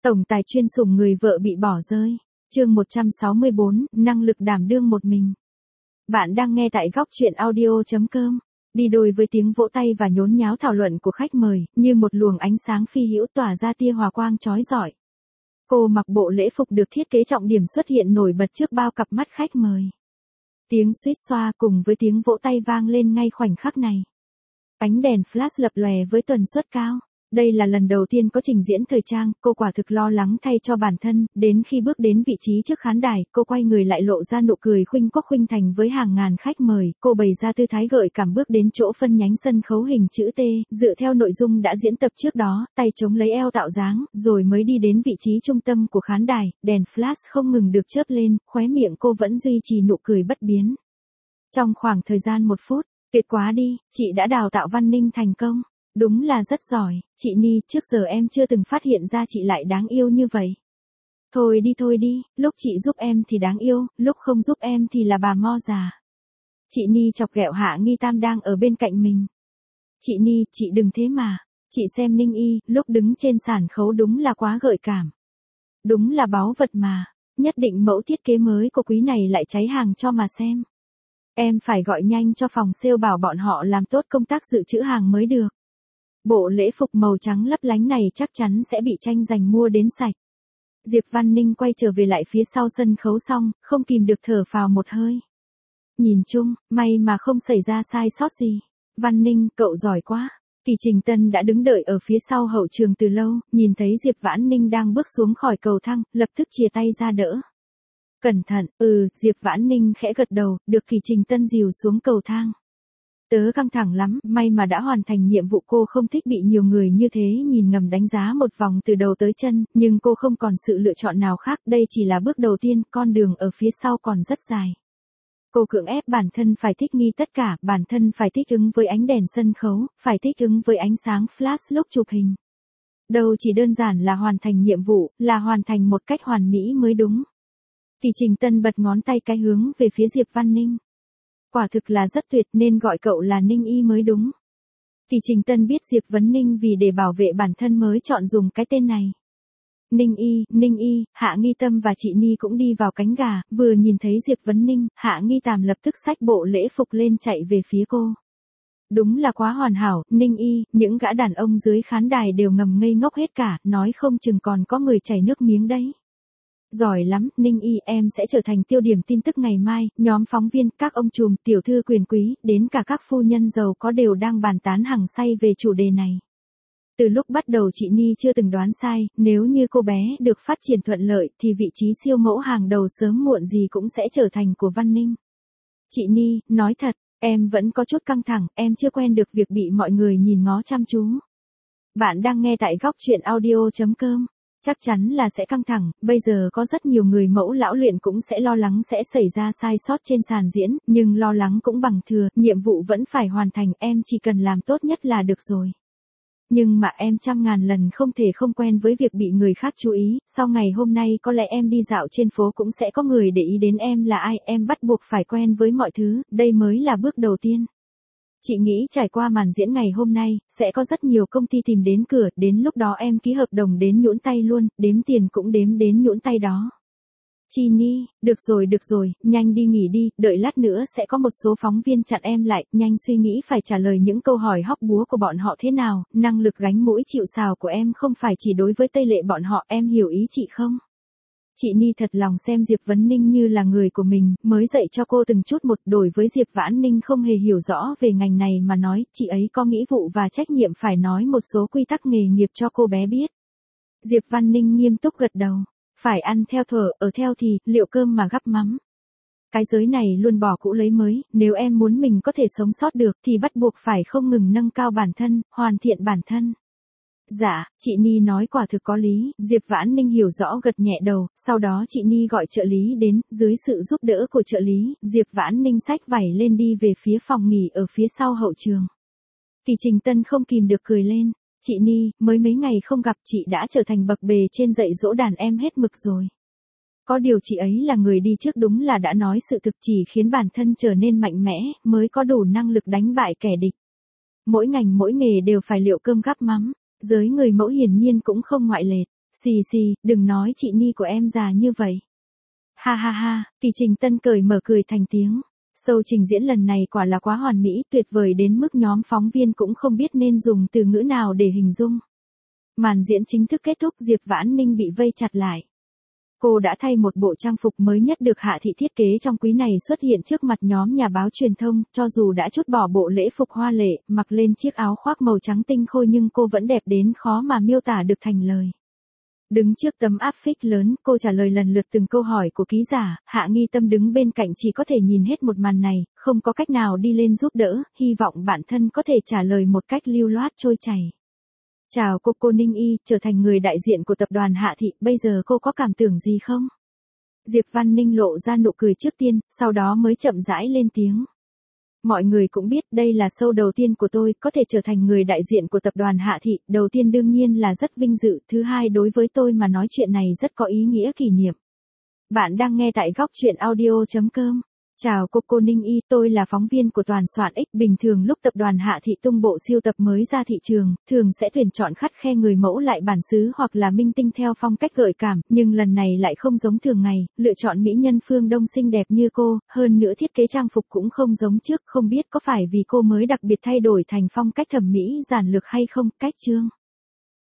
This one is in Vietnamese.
Tổng tài chuyên sủng người vợ bị bỏ rơi. Chương 164, năng lực đảm đương một mình. Bạn đang nghe tại góc truyện audio.com. Đi đôi với tiếng vỗ tay và nhốn nháo thảo luận của khách mời, như một luồng ánh sáng phi hữu tỏa ra tia hòa quang chói rọi. Cô mặc bộ lễ phục được thiết kế trọng điểm xuất hiện nổi bật trước bao cặp mắt khách mời. Tiếng xuýt xoa cùng với tiếng vỗ tay vang lên ngay khoảnh khắc này. Ánh đèn flash lập lòe với tần suất cao. Đây là lần đầu tiên có trình diễn thời trang, cô quả thực lo lắng thay cho bản thân, đến khi bước đến vị trí trước khán đài, cô quay người lại lộ ra nụ cười khuynh quốc khuynh thành với hàng ngàn khách mời, cô bày ra tư thái gợi cảm bước đến chỗ phân nhánh sân khấu hình chữ T, dựa theo nội dung đã diễn tập trước đó, tay chống lấy eo tạo dáng, rồi mới đi đến vị trí trung tâm của khán đài, đèn flash không ngừng được chớp lên, khóe miệng cô vẫn duy trì nụ cười bất biến. Trong khoảng thời gian 1 phút, tuyệt quá đi, chị đã đào tạo Văn Ninh thành công. Đúng là rất giỏi, chị Ni, trước giờ em chưa từng phát hiện ra chị lại đáng yêu như vậy. Thôi đi, lúc chị giúp em thì đáng yêu, lúc không giúp em thì là bà mo già. Chị Ni chọc ghẹo Hạ Nghi Tam đang ở bên cạnh mình. Chị Ni, chị đừng thế mà, chị xem Ninh Y, lúc đứng trên sàn khấu đúng là quá gợi cảm. Đúng là báu vật mà, nhất định mẫu thiết kế mới của quý này lại cháy hàng cho mà xem. Em phải gọi nhanh cho phòng sale bảo bọn họ làm tốt công tác dự trữ hàng mới được. Bộ lễ phục màu trắng lấp lánh này chắc chắn sẽ bị tranh giành mua đến sạch. Diệp Văn Ninh quay trở về lại phía sau sân khấu xong, không kìm được thở phào một hơi. Nhìn chung, may mà không xảy ra sai sót gì. Văn Ninh, cậu giỏi quá. Kỳ Trình Tân đã đứng đợi ở phía sau hậu trường từ lâu, nhìn thấy Diệp Vãn Ninh đang bước xuống khỏi cầu thang, lập tức chìa tay ra đỡ. Cẩn thận, Diệp Vãn Ninh khẽ gật đầu, được Kỳ Trình Tân dìu xuống cầu thang. Tớ căng thẳng lắm, may mà đã hoàn thành nhiệm vụ. Cô không thích bị nhiều người như thế nhìn ngầm đánh giá một vòng từ đầu tới chân, nhưng cô không còn sự lựa chọn nào khác, đây chỉ là bước đầu tiên, con đường ở phía sau còn rất dài. Cô cưỡng ép bản thân phải thích nghi tất cả, bản thân phải thích ứng với ánh đèn sân khấu, phải thích ứng với ánh sáng flash lúc chụp hình. Đâu chỉ đơn giản là hoàn thành nhiệm vụ, là hoàn thành một cách hoàn mỹ mới đúng. Kỳ Trình Tân bật ngón tay cái hướng về phía Diệp Văn Ninh. Quả thực là rất tuyệt, nên gọi cậu là Ninh Y mới đúng. Kỳ Trình Tân biết Diệp Vấn Ninh vì để bảo vệ bản thân mới chọn dùng cái tên này. Ninh Y, Hạ Nghi Tâm và chị Ni cũng đi vào cánh gà, vừa nhìn thấy Diệp Vấn Ninh, Hạ Nghi Tàm lập tức xách bộ lễ phục lên chạy về phía cô. Đúng là quá hoàn hảo, Ninh Y, những gã đàn ông dưới khán đài đều ngầm ngây ngốc hết cả, nói không chừng còn có người chảy nước miếng đấy. Giỏi lắm, Ninh Y, em sẽ trở thành tiêu điểm tin tức ngày mai, nhóm phóng viên, các ông trùm, tiểu thư quyền quý, đến cả các phu nhân giàu có đều đang bàn tán hăng say về chủ đề này. Từ lúc bắt đầu chị Ni chưa từng đoán sai, nếu như cô bé được phát triển thuận lợi thì vị trí siêu mẫu hàng đầu sớm muộn gì cũng sẽ trở thành của Văn Ninh. Chị Ni, nói thật, em vẫn có chút căng thẳng, em chưa quen được việc bị mọi người nhìn ngó chăm chú. Bạn đang nghe tại góc truyện audio.com. Chắc chắn là sẽ căng thẳng, bây giờ có rất nhiều người mẫu lão luyện cũng sẽ lo lắng sẽ xảy ra sai sót trên sàn diễn, nhưng lo lắng cũng bằng thừa, nhiệm vụ vẫn phải hoàn thành, em chỉ cần làm tốt nhất là được rồi. Nhưng mà em trăm ngàn lần không thể không quen với việc bị người khác chú ý, sau ngày hôm nay có lẽ em đi dạo trên phố cũng sẽ có người để ý đến em là ai, em bắt buộc phải quen với mọi thứ, đây mới là bước đầu tiên. Chị nghĩ trải qua màn diễn ngày hôm nay, sẽ có rất nhiều công ty tìm đến cửa, đến lúc đó em ký hợp đồng đến nhũn tay luôn, đếm tiền cũng đếm đến nhũn tay đó. Chị Ni, được rồi, nhanh đi nghỉ đi, đợi lát nữa sẽ có một số phóng viên chặn em lại, nhanh suy nghĩ phải trả lời những câu hỏi hóc búa của bọn họ thế nào, năng lực gánh mũi chịu sào của em không phải chỉ đối với Tây Lệ bọn họ, em hiểu ý chị không? Chị Ni thật lòng xem Diệp Vấn Ninh như là người của mình, mới dạy cho cô từng chút một. Đối với Diệp Vãn Ninh không hề hiểu rõ về ngành này mà nói, chị ấy có nghĩa vụ và trách nhiệm phải nói một số quy tắc nghề nghiệp cho cô bé biết. Diệp Văn Ninh nghiêm túc gật đầu, phải ăn theo thuở, ở theo thì, liệu cơm mà gắp mắm. Cái giới này luôn bỏ cũ lấy mới, nếu em muốn mình có thể sống sót được thì bắt buộc phải không ngừng nâng cao bản thân, hoàn thiện bản thân. Dạ, chị Ni nói quả thực có lý, Diệp Vãn Ninh hiểu rõ gật nhẹ đầu, sau đó chị Ni gọi trợ lý đến, dưới sự giúp đỡ của trợ lý, Diệp Vãn Ninh xách vải lên đi về phía phòng nghỉ ở phía sau hậu trường. Kỳ Trình Tân không kìm được cười lên, chị Ni, mới mấy ngày không gặp chị đã trở thành bậc bề trên dạy dỗ đàn em hết mực rồi. Có điều chị ấy là người đi trước đúng là đã nói sự thực chỉ khiến bản thân trở nên mạnh mẽ, mới có đủ năng lực đánh bại kẻ địch. Mỗi ngành mỗi nghề đều phải liệu cơm gắp mắm. Giới người mẫu hiển nhiên cũng không ngoại lệ. Xì xì, đừng nói chị Ni của em già như vậy. Ha ha ha, Kỳ Trình Tân cởi mở cười thành tiếng. Show trình diễn lần này quả là quá hoàn mỹ, tuyệt vời đến mức nhóm phóng viên cũng không biết nên dùng từ ngữ nào để hình dung. Màn diễn chính thức kết thúc, Diệp Vãn Ninh bị vây chặt lại. Cô đã thay một bộ trang phục mới nhất được Hạ Thị thiết kế trong quý này xuất hiện trước mặt nhóm nhà báo truyền thông, cho dù đã trút bỏ bộ lễ phục hoa lệ, mặc lên chiếc áo khoác màu trắng tinh khôi nhưng cô vẫn đẹp đến khó mà miêu tả được thành lời. Đứng trước tấm áp phích lớn, cô trả lời lần lượt từng câu hỏi của ký giả, Hạ Nghi Tâm đứng bên cạnh chỉ có thể nhìn hết một màn này, không có cách nào đi lên giúp đỡ, hy vọng bản thân có thể trả lời một cách lưu loát trôi chảy. Chào cô Ninh Y, trở thành người đại diện của tập đoàn Hạ Thị, bây giờ cô có cảm tưởng gì không? Diệp Văn Ninh lộ ra nụ cười trước tiên, sau đó mới chậm rãi lên tiếng. Mọi người cũng biết đây là show đầu tiên của tôi, có thể trở thành người đại diện của tập đoàn Hạ Thị, đầu tiên đương nhiên là rất vinh dự, thứ hai đối với tôi mà nói chuyện này rất có ý nghĩa kỷ niệm. Bạn đang nghe tại góc truyện audio.com. Chào cô Ninh Y, tôi là phóng viên của Toàn soạn X. Bình thường lúc tập đoàn Hạ Thị tung bộ siêu tập mới ra thị trường, thường sẽ tuyển chọn khắt khe người mẫu lại bản xứ hoặc là minh tinh theo phong cách gợi cảm, nhưng lần này lại không giống thường ngày, lựa chọn mỹ nhân phương Đông xinh đẹp như cô, hơn nữa thiết kế trang phục cũng không giống trước, không biết có phải vì cô mới đặc biệt thay đổi thành phong cách thẩm mỹ giản lược hay không, cách chương.